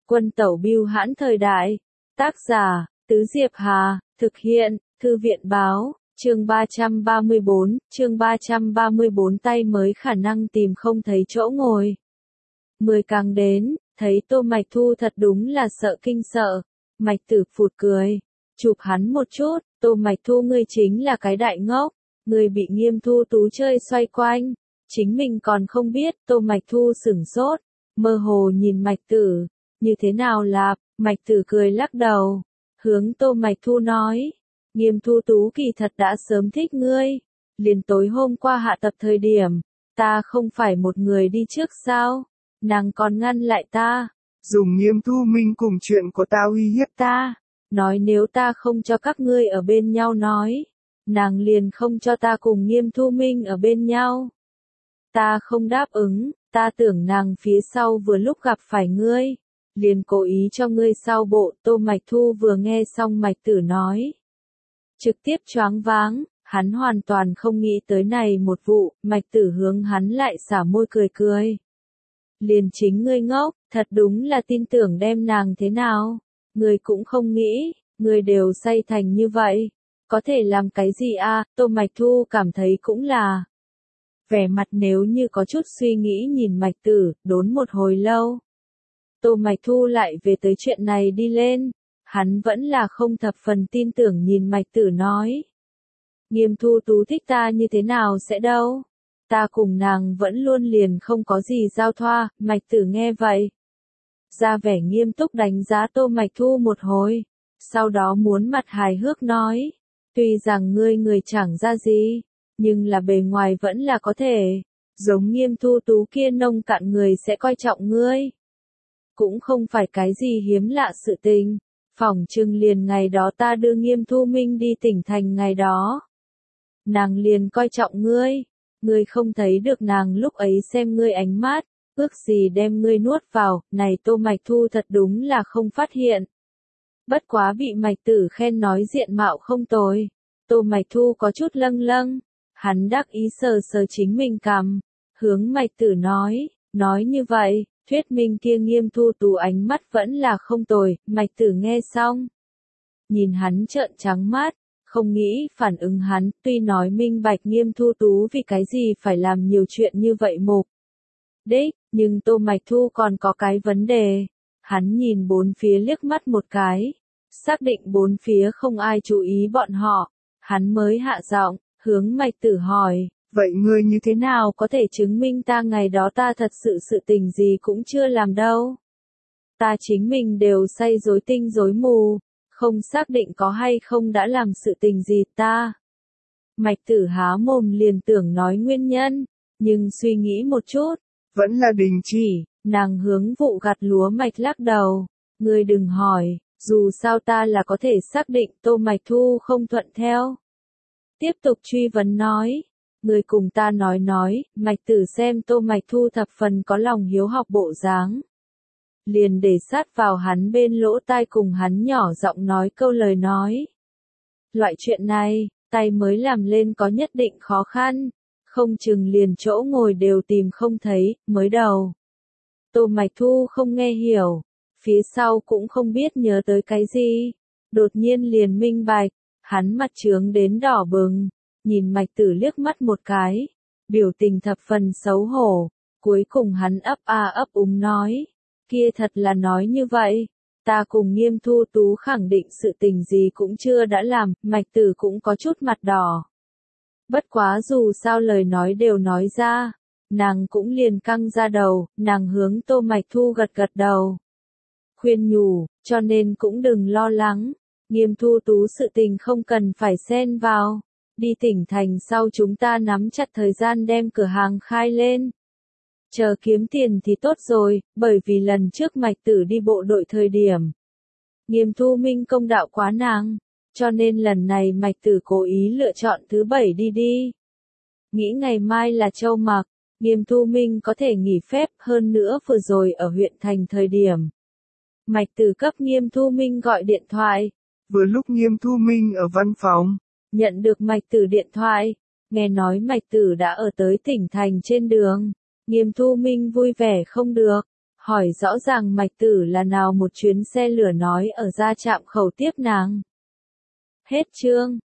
Quân tẩu bưu hãn thời đại. Tác giả, Tứ Diệp Hà, thực hiện, Thư viện báo, chương 334, tay mới khả năng tìm không thấy chỗ ngồi. 10 càng đến, thấy Tô Mạch Thu thật đúng là sợ kinh sợ. Mạch Tử phụt cười, chụp hắn một chút, Tô Mạch Thu ngươi chính là cái đại ngốc, ngươi bị Nghiêm Thu Tú chơi xoay quanh, chính mình còn không biết. Tô Mạch Thu sửng sốt, mơ hồ nhìn Mạch Tử, như thế nào lạp? Mạch Tử cười lắc đầu, hướng Tô Mạch Thu nói, Nghiêm Thu Tú kỳ thật đã sớm thích ngươi, liền tối hôm qua hạ tập thời điểm, ta không phải một người đi trước sao? Nàng còn ngăn lại ta, dùng Nghiêm Thu Minh cùng chuyện của ta uy hiếp ta, nói nếu ta không cho các ngươi ở bên nhau nói, nàng liền không cho ta cùng Nghiêm Thu Minh ở bên nhau. Ta không đáp ứng, ta tưởng nàng phía sau vừa lúc gặp phải ngươi, liền cố ý cho ngươi sau bộ. Tô Mạch Thu vừa nghe xong Mạch Tử nói, trực tiếp choáng váng, hắn hoàn toàn không nghĩ tới này một vụ. Mạch Tử hướng hắn lại xả môi cười cười. Liền chính ngươi ngốc, thật đúng là tin tưởng đem nàng thế nào, ngươi cũng không nghĩ, ngươi đều say thành như vậy, có thể làm cái gì a? Tô Mạch Thu cảm thấy cũng là. Vẻ mặt nếu như có chút suy nghĩ nhìn Mạch Tử, đốn một hồi lâu. Tô Mạch Thu lại về tới chuyện này đi lên, hắn vẫn là không thập phần tin tưởng nhìn Mạch Tử nói. Nghiêm Thu Tú thích ta như thế nào sẽ đâu? Ta cùng nàng vẫn luôn liền không có gì giao thoa. Mạch Tử nghe vậy, ra vẻ nghiêm túc đánh giá Tô Mạch Thu một hồi, sau đó muốn mặt hài hước nói, tuy rằng ngươi người chẳng ra gì, nhưng là bề ngoài vẫn là có thể, giống Nghiêm Thu Tú kia nông cạn người sẽ coi trọng ngươi. Cũng không phải cái gì hiếm lạ sự tình, phỏng chừng liền ngày đó ta đưa Nghiêm Thu Minh đi tỉnh thành ngày đó. Nàng liền coi trọng ngươi, ngươi không thấy được nàng lúc ấy xem ngươi ánh mắt, ước gì đem ngươi nuốt vào. Này Tô Mạch Thu thật đúng là không phát hiện. Bất quá bị Mạch Tử khen nói diện mạo không tồi, Tô Mạch Thu có chút lâng lâng, hắn đắc ý sờ sờ chính mình cằm, hướng Mạch Tử nói như vậy, thuyết minh kia Nghiêm Thu Tú ánh mắt vẫn là không tồi. Mạch Tử nghe xong, nhìn hắn trợn trắng mắt, không nghĩ phản ứng hắn, tuy nói minh bạch Nghiêm Thu Tú vì cái gì phải làm nhiều chuyện như vậy mục đích, nhưng Tô Mạch Thu còn có cái vấn đề. Hắn nhìn bốn phía liếc mắt một cái, xác định bốn phía không ai chú ý bọn họ, hắn mới hạ giọng, hướng Mạch Tử hỏi, vậy ngươi như thế nào có thể chứng minh ta ngày đó ta thật sự sự tình gì cũng chưa làm đâu? Ta chính mình đều say rối tinh rối mù, không xác định có hay không đã làm sự tình gì ta. Mạch Tử há mồm liền tưởng nói nguyên nhân, nhưng suy nghĩ một chút, vẫn là đình chỉ. Nàng hướng vụ gặt lúa Mạch lắc đầu, ngươi đừng hỏi, dù sao ta là có thể xác định. Tô Mạch Thu không thuận theo, tiếp tục truy vấn nói, ngươi cùng ta nói. Mạch Tử xem Tô Mạch Thu thập phần có lòng hiếu học bộ dáng, liền để sát vào hắn bên lỗ tai cùng hắn nhỏ giọng nói câu lời nói. Loại chuyện này, tay mới làm lên có nhất định khó khăn, không chừng liền chỗ ngồi đều tìm không thấy. Mới đầu, Tô Mạch Thu không nghe hiểu, phía sau cũng không biết nhớ tới cái gì, đột nhiên liền minh bạch, hắn mặt trướng đến đỏ bừng, nhìn Mạch Tử liếc mắt một cái, biểu tình thập phần xấu hổ, cuối cùng hắn ấp ấp úng nói, kia thật là nói như vậy, ta cùng Nghiêm Thu Tú khẳng định sự tình gì cũng chưa đã làm. Mạch Tử cũng có chút mặt đỏ. Bất quá dù sao lời nói đều nói ra, nàng cũng liền căng ra đầu, nàng hướng Tô Mạch Thu gật gật đầu, khuyên nhủ, cho nên cũng đừng lo lắng, Nghiêm Thu Tú sự tình không cần phải xen vào, đi tỉnh thành sau chúng ta nắm chặt thời gian đem cửa hàng khai lên. Chờ kiếm tiền thì tốt rồi, bởi vì lần trước Mạch Tử đi bộ đội thời điểm, Nghiêm Thu Minh công đạo quá nàng, cho nên lần này Mạch Tử cố ý lựa chọn thứ bảy đi. Nghĩ ngày mai là châu mặc, Nghiêm Thu Minh có thể nghỉ phép. Hơn nữa vừa rồi ở huyện thành thời điểm, Mạch Tử cấp Nghiêm Thu Minh gọi điện thoại. Vừa lúc Nghiêm Thu Minh ở văn phòng, nhận được Mạch Tử điện thoại, nghe nói Mạch Tử đã ở tới tỉnh thành trên đường. Nghiêm Thu Minh vui vẻ không được, hỏi rõ ràng mạch tử là nào một chuyến xe lửa nói ở ra trạm khẩu tiếp nàng. Hết chương.